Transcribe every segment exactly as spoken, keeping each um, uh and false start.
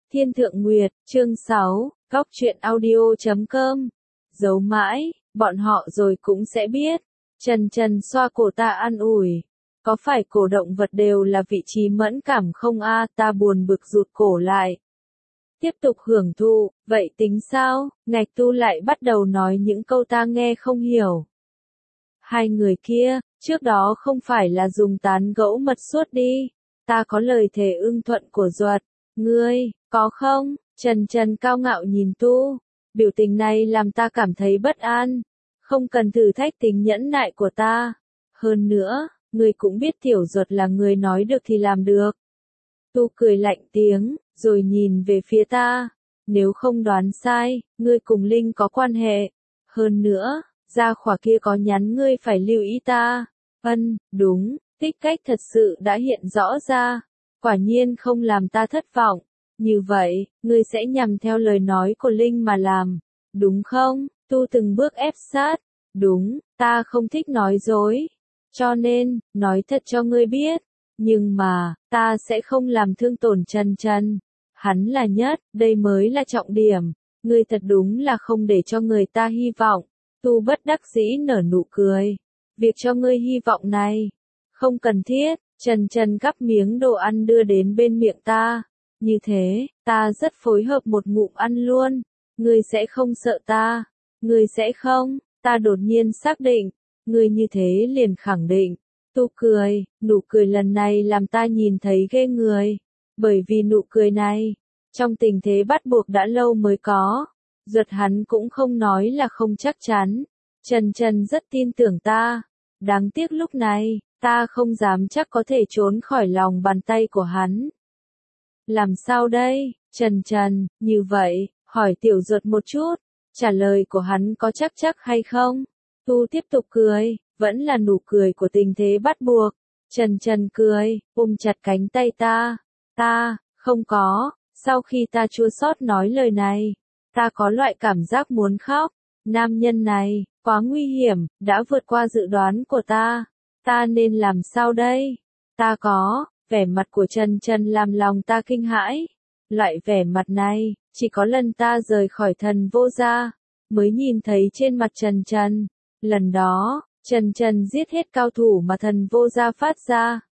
Thiên Thượng Nguyệt, chương sáu, góc truyện audio chấm com. Giấu mãi, bọn họ rồi cũng sẽ biết. Trần Trần xoa cổ ta an ủi. Có phải cổ động vật đều là vị trí mẫn cảm không a? Ta buồn bực rụt cổ lại. Tiếp tục hưởng thụ, vậy tính sao? Ngạch Tu lại bắt đầu nói những câu ta nghe không hiểu. Hai người kia, trước đó không phải là dùng tán gẫu mật suốt đi. Ta có lời thề ưng thuận của Duật. Ngươi, có không? Trần Trần cao ngạo nhìn Tu. Biểu tình này làm ta cảm thấy bất an. Không cần thử thách tính nhẫn nại của ta. Hơn nữa, ngươi cũng biết Tiểu Duật là người nói được thì làm được. Tu cười lạnh tiếng, rồi nhìn về phía ta. Nếu không đoán sai, ngươi cùng Linh có quan hệ. Hơn nữa, gia khỏa kia có nhắn ngươi phải lưu ý ta. Ân, đúng, tích cách thật sự đã hiện rõ ra. Quả nhiên không làm ta thất vọng. Như vậy, ngươi sẽ nhằm theo lời nói của Linh mà làm. Đúng không? Tu từng bước ép sát. Đúng, ta không thích nói dối. Cho nên, nói thật cho ngươi biết. Nhưng mà, ta sẽ không làm thương tổn Trần Trần. Hắn là nhất, đây mới là trọng điểm. Ngươi thật đúng là không để cho người ta hy vọng. Tu bất đắc dĩ nở nụ cười. Việc cho ngươi hy vọng này, không cần thiết. Trần Trần gắp miếng đồ ăn đưa đến bên miệng ta. Như thế, ta rất phối hợp một ngụm ăn luôn. Ngươi sẽ không sợ ta. Ngươi sẽ không, ta đột nhiên xác định. Ngươi như thế liền khẳng định. Tu cười, nụ cười lần này làm ta nhìn thấy ghê người. Bởi vì nụ cười này, trong tình thế bắt buộc đã lâu mới có. Duật hắn cũng không nói là không chắc chắn. Trần Trần rất tin tưởng ta. Đáng tiếc lúc này, ta không dám chắc có thể trốn khỏi lòng bàn tay của hắn. Làm sao đây, Trần Trần, như vậy, hỏi Tiểu Duật một chút. Trả lời của hắn có chắc chắc hay không? Tu tiếp tục cười, vẫn là nụ cười của tình thế bắt buộc. Trần Trần cười, ôm chặt cánh tay ta. Ta, không có, sau khi ta chua xót nói lời này, ta có loại cảm giác muốn khóc. Nam nhân này, quá nguy hiểm, đã vượt qua dự đoán của ta. Ta nên làm sao đây? Ta có, vẻ mặt của Trần Trần làm lòng ta kinh hãi. Loại vẻ mặt này, chỉ có lần ta rời khỏi Thần Vô Gia, mới nhìn thấy trên mặt Trần Trần. Lần đó, Trần Trần giết hết cao thủ mà Thần Vô Gia phát ra.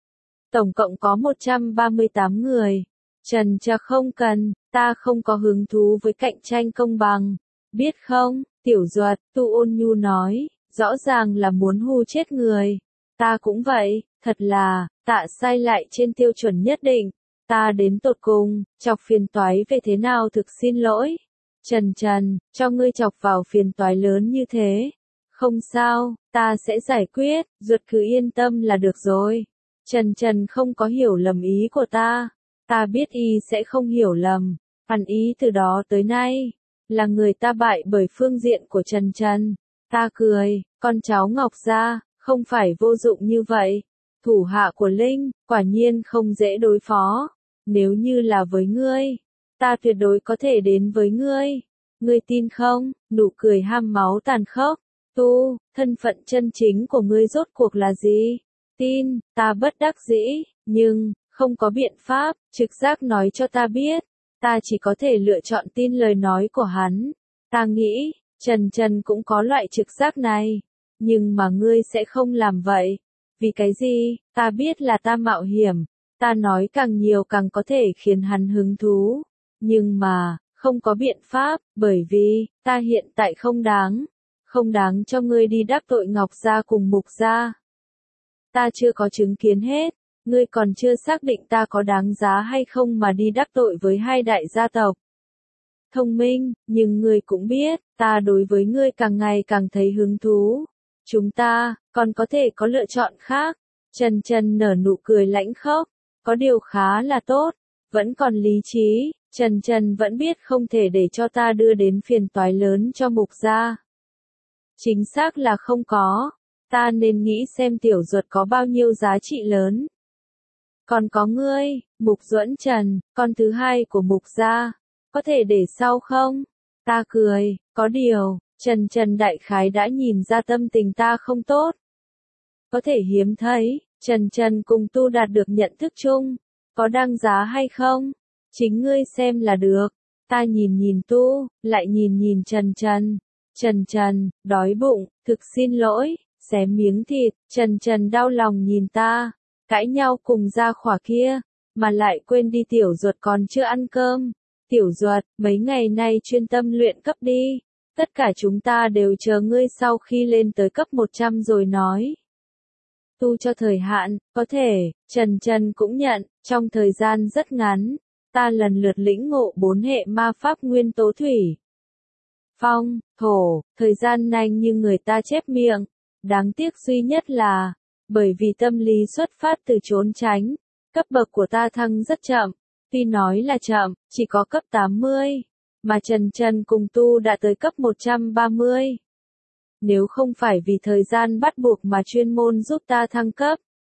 Tổng cộng có một trăm ba mươi tám người. Trần Trần không cần, ta không có hứng thú với cạnh tranh công bằng. Biết không, Tiểu Duật, Tu ôn nhu nói, rõ ràng là muốn hù chết người. Ta cũng vậy, thật là, tạ sai lại trên tiêu chuẩn nhất định. Ta đến tột cùng, chọc phiền toái về thế nào thực xin lỗi. Trần Trần, cho ngươi chọc vào phiền toái lớn như thế. Không sao, ta sẽ giải quyết, Duật cứ yên tâm là được rồi. Trần Trần không có hiểu lầm ý của ta. Ta biết y sẽ không hiểu lầm. Hẳn ý từ đó tới nay, là người ta bại bởi phương diện của Trần Trần. Ta cười, con cháu Ngọc Gia, không phải vô dụng như vậy. Thủ hạ của Linh, quả nhiên không dễ đối phó. Nếu như là với ngươi, ta tuyệt đối có thể đến với ngươi. Ngươi tin không? Nụ cười ham máu tàn khốc. Tu, thân phận chân chính của ngươi rốt cuộc là gì? Tin, ta bất đắc dĩ, nhưng, không có biện pháp, trực giác nói cho ta biết. Ta chỉ có thể lựa chọn tin lời nói của hắn. Ta nghĩ, Trần Trần cũng có loại trực giác này. Nhưng mà ngươi sẽ không làm vậy. Vì cái gì? Ta biết là ta mạo hiểm. Ta nói càng nhiều càng có thể khiến hắn hứng thú. Nhưng mà, không có biện pháp, bởi vì, ta hiện tại không đáng. Không đáng cho ngươi đi đắc tội Ngọc Gia cùng Mục Gia. Ta chưa có chứng kiến hết. Ngươi còn chưa xác định ta có đáng giá hay không mà đi đắc tội với hai đại gia tộc. Thông minh, nhưng ngươi cũng biết, ta đối với ngươi càng ngày càng thấy hứng thú. Chúng ta, còn có thể có lựa chọn khác. Trần Trần nở nụ cười lãnh khốc. Có điều khá là tốt. Vẫn còn lý trí. Trần Trần vẫn biết không thể để cho ta đưa đến phiền toái lớn cho Mục Gia. Chính xác là không có. Ta nên nghĩ xem Tiểu Duật có bao nhiêu giá trị lớn. Còn có ngươi, Mục Duẫn Trần, con thứ hai của Mục Gia. Có thể để sau không? Ta cười, có điều, Trần Trần đại khái đã nhìn ra tâm tình ta không tốt. Có thể hiếm thấy, Trần Trần cùng Tu đạt được nhận thức chung. Có đáng giá hay không? Chính ngươi xem là được. Ta nhìn nhìn tu, lại nhìn nhìn Trần Trần. Trần Trần, đói bụng, thực xin lỗi, xé miếng thịt, Trần Trần đau lòng nhìn ta, cãi nhau cùng gia khỏa kia, mà lại quên đi tiểu ruột còn chưa ăn cơm. Tiểu ruột, mấy ngày nay chuyên tâm luyện cấp đi, tất cả chúng ta đều chờ ngươi sau khi lên tới cấp một trăm rồi nói. Tu cho thời hạn, có thể, Trần Trần cũng nhận, trong thời gian rất ngắn, ta lần lượt lĩnh ngộ bốn hệ ma pháp nguyên tố thủy. Phong, thổ, thời gian nhanh như người ta chép miệng, đáng tiếc duy nhất là, bởi vì tâm lý xuất phát từ trốn tránh, cấp bậc của ta thăng rất chậm, tuy nói là chậm, chỉ có cấp tám mươi, mà Trần Trần cùng tu đã tới cấp một trăm ba mươi. Nếu không phải vì thời gian bắt buộc mà chuyên môn giúp ta thăng cấp,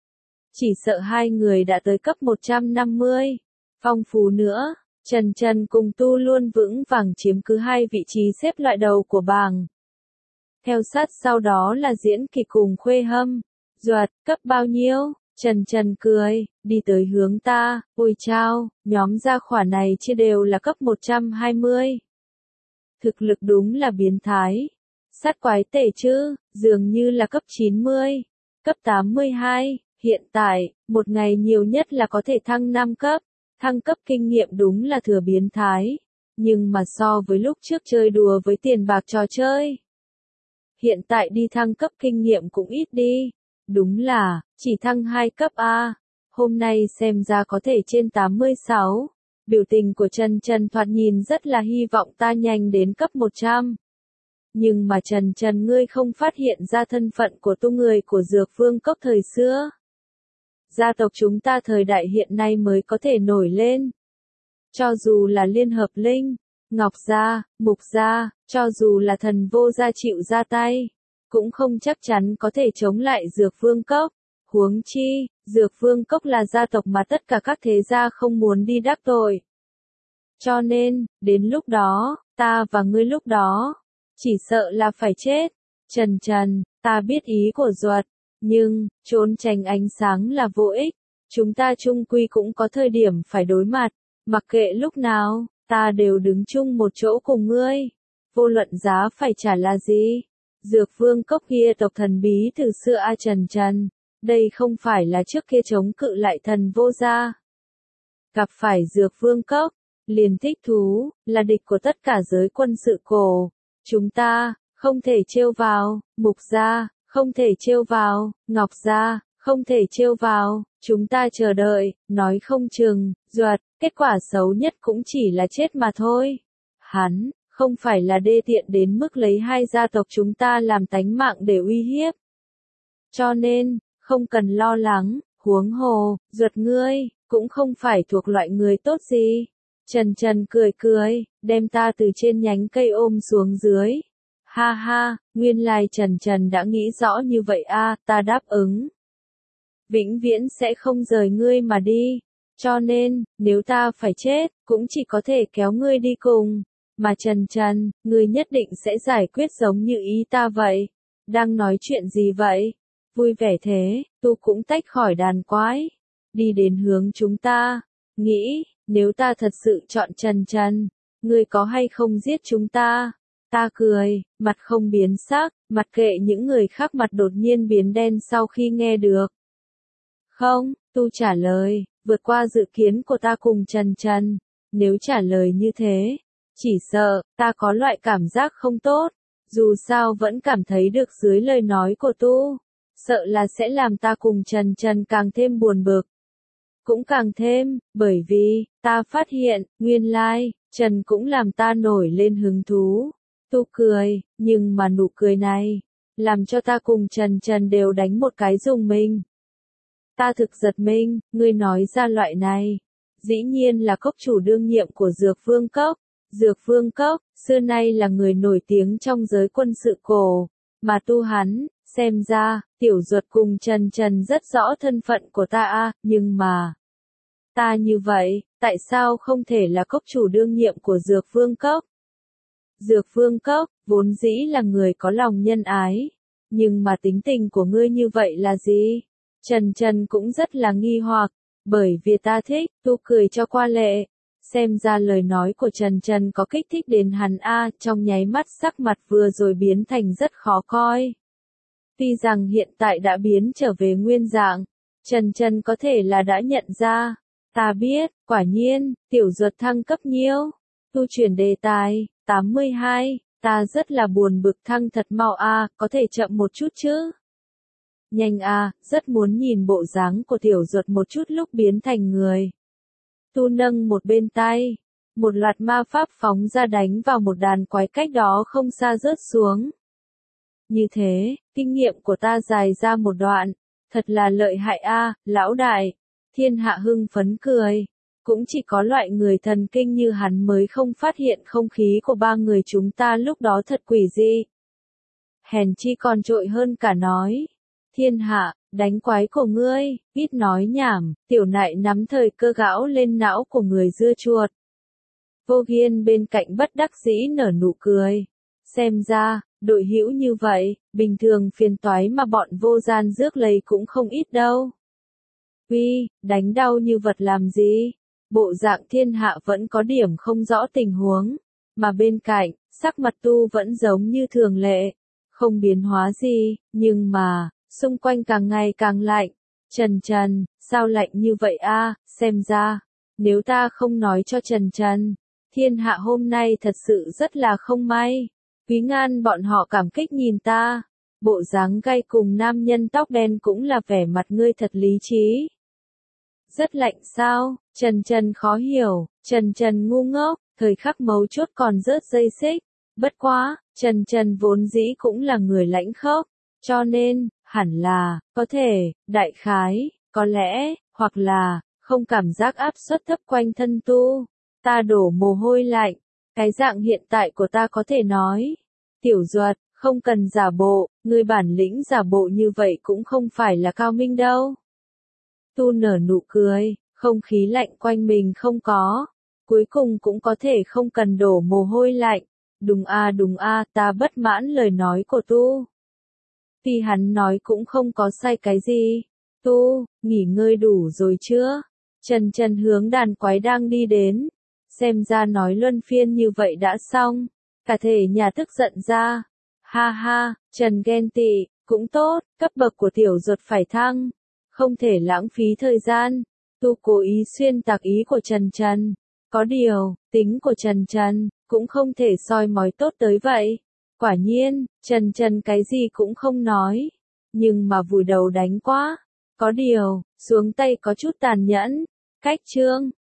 chỉ sợ hai người đã tới cấp một trăm năm mươi. Phong phú nữa, Trần Trần cùng tu luôn vững vàng chiếm cứ hai vị trí xếp loại đầu của bảng. Theo sát sau đó là Diễn Kỳ cùng Khuê Hâm. Duật, cấp bao nhiêu? Trần Trần cười, đi tới hướng ta, ôi chao, nhóm gia khỏa này chia đều là cấp một trăm hai mươi. Thực lực đúng là biến thái. Sát quái tể chứ, dường như là cấp chín mươi, cấp tám mươi hai, hiện tại, một ngày nhiều nhất là có thể thăng năm cấp, thăng cấp kinh nghiệm đúng là thừa biến thái, nhưng mà so với lúc trước chơi đùa với tiền bạc trò chơi, hiện tại đi thăng cấp kinh nghiệm cũng ít đi, đúng là, chỉ thăng hai cấp A, hôm nay xem ra có thể trên tám mươi sáu, biểu tình của Trần Trần thoạt nhìn rất là hy vọng ta nhanh đến cấp một trăm. Nhưng mà Trần Trần ngươi không phát hiện ra thân phận của tu người của Dược Vương Cốc thời xưa. Gia tộc chúng ta thời đại hiện nay mới có thể nổi lên. Cho dù là Liên Hợp Linh, Ngọc Gia, Mục Gia, cho dù là thần vô gia chịu ra tay, cũng không chắc chắn có thể chống lại Dược Vương Cốc. Huống chi, Dược Vương Cốc là gia tộc mà tất cả các thế gia không muốn đi đắc tội. Cho nên, đến lúc đó, ta và ngươi lúc đó, chỉ sợ là phải chết. Trần Trần, ta biết ý của Duật, nhưng, trốn tránh ánh sáng là vô ích. Chúng ta chung quy cũng có thời điểm phải đối mặt, mặc kệ lúc nào, ta đều đứng chung một chỗ cùng ngươi. Vô luận giá phải trả là gì? Dược Vương Cốc kia tộc thần bí từ xưa a Trần Trần, đây không phải là trước kia chống cự lại thần vô gia. Gặp phải Dược Vương Cốc, liền thích thú, là địch của tất cả giới quân sự cổ. Chúng ta, không thể trêu vào, Mục Gia, không thể trêu vào, Ngọc Gia, không thể trêu vào, chúng ta chờ đợi, nói không chừng, Duật, kết quả xấu nhất cũng chỉ là chết mà thôi. Hắn, không phải là đê tiện đến mức lấy hai gia tộc chúng ta làm tánh mạng để uy hiếp. Cho nên, không cần lo lắng, huống hồ, Duật ngươi, cũng không phải thuộc loại người tốt gì. Trần Trần cười cười, đem ta từ trên nhánh cây ôm xuống dưới. Ha ha, nguyên lai Trần Trần đã nghĩ rõ như vậy a, ta đáp ứng. Vĩnh viễn sẽ không rời ngươi mà đi. Cho nên, nếu ta phải chết, cũng chỉ có thể kéo ngươi đi cùng. Mà Trần Trần, ngươi nhất định sẽ giải quyết giống như ý ta vậy. Đang nói chuyện gì vậy? Vui vẻ thế, tu cũng tách khỏi đàn quái. Đi đến hướng chúng ta. Nghĩ, nếu ta thật sự chọn Trần Trần, ngươi có hay không giết chúng ta? Ta cười, mặt không biến sắc, mặc kệ những người khác mặt đột nhiên biến đen sau khi nghe được. Không, tu trả lời, vượt qua dự kiến của ta cùng Trần Trần. Nếu trả lời như thế, chỉ sợ, ta có loại cảm giác không tốt. Dù sao vẫn cảm thấy được dưới lời nói của tu. Sợ là sẽ làm ta cùng Trần Trần càng thêm buồn bực. Cũng càng thêm, bởi vì, ta phát hiện, nguyên lai, Trần cũng làm ta nổi lên hứng thú. Tu cười, nhưng mà nụ cười này, làm cho ta cùng Trần Trần đều đánh một cái rùng mình. Ta thực giật mình, ngươi nói ra loại này. Dĩ nhiên là cốc chủ đương nhiệm của Dược Vương Cốc. Dược Vương Cốc, xưa nay là người nổi tiếng trong giới quân sự cổ. Mà tu hắn, xem ra, tiểu Duật cùng Trần Trần rất rõ thân phận của ta a, nhưng mà... Ta như vậy, tại sao không thể là cốc chủ đương nhiệm của Dược Vương Cốc? Dược Vương Cốc, vốn dĩ là người có lòng nhân ái. Nhưng mà tính tình của ngươi như vậy là gì? Trần Trần cũng rất là nghi hoặc, bởi vì ta thích, tu cười cho qua lệ. Xem ra lời nói của Trần Trần có kích thích đến hắn a, trong nháy mắt sắc mặt vừa rồi biến thành rất khó coi. Tuy rằng hiện tại đã biến trở về nguyên dạng, Trần Trần có thể là đã nhận ra. Ta biết, quả nhiên, tiểu ruột thăng cấp nhiêu. Tu chuyển đề tài, tám mươi hai, ta rất là buồn bực thăng thật mau a, có thể chậm một chút chứ. Nhanh a, rất muốn nhìn bộ dáng của tiểu ruột một chút lúc biến thành người. Tu nâng một bên tay, một loạt ma pháp phóng ra đánh vào một đàn quái cách đó không xa rớt xuống. Như thế, kinh nghiệm của ta dài ra một đoạn, thật là lợi hại a, lão đại. Thiên Hạ hưng phấn cười, cũng chỉ có loại người thần kinh như hắn mới không phát hiện không khí của ba người chúng ta lúc đó thật quỷ dị. Hèn chi còn trội hơn cả nói. Thiên Hạ, đánh quái của ngươi, ít nói nhảm, tiểu nại nắm thời cơ gão lên não của người dưa chuột. Vô Kiên bên cạnh bất đắc dĩ nở nụ cười. Xem ra, đội hữu như vậy, bình thường phiền toái mà bọn vô gian rước lấy cũng không ít đâu. Uy, đánh đau như vật làm gì? Bộ dạng Thiên Hạ vẫn có điểm không rõ tình huống, mà bên cạnh, sắc mặt tu vẫn giống như thường lệ, không biến hóa gì, nhưng mà, xung quanh càng ngày càng lạnh. Trần Trần, sao lạnh như vậy a? Xem ra, nếu ta không nói cho Trần Trần, Thiên Hạ hôm nay thật sự rất là không may. Quý Ngan bọn họ cảm kích nhìn ta, bộ dáng gay cùng nam nhân tóc đen cũng là vẻ mặt ngươi thật lý trí. Rất lạnh sao? Trần Trần khó hiểu, Trần Trần ngu ngốc, thời khắc mấu chốt còn rớt dây xích. Bất quá, Trần Trần vốn dĩ cũng là người lãnh khốc, cho nên, hẳn là, có thể, đại khái, có lẽ, hoặc là, không cảm giác áp suất thấp quanh thân tu. Ta đổ mồ hôi lạnh, cái dạng hiện tại của ta có thể nói. Tiểu Duật, không cần giả bộ, người bản lĩnh giả bộ như vậy cũng không phải là cao minh đâu. Tu nở nụ cười, không khí lạnh quanh mình không có, cuối cùng cũng có thể không cần đổ mồ hôi lạnh. Đúng a đúng a, ta bất mãn lời nói của Tu. Vì hắn nói cũng không có sai cái gì. Tu, nghỉ ngơi đủ rồi chưa? Trần Trần hướng đàn quái đang đi đến. Xem ra nói luân phiên như vậy đã xong. Cả thể nhà tức giận ra. Ha ha, Trần ghen tị, cũng tốt, cấp bậc của tiểu ruột phải thăng. Không thể lãng phí thời gian. Tu cố ý xuyên tạc ý của Trần Trần. Có điều, tính của Trần Trần, cũng không thể soi mói tốt tới vậy. Quả nhiên, Trần Trần cái gì cũng không nói. Nhưng mà vùi đầu đánh quá. Có điều, xuống tay có chút tàn nhẫn. Cách chương.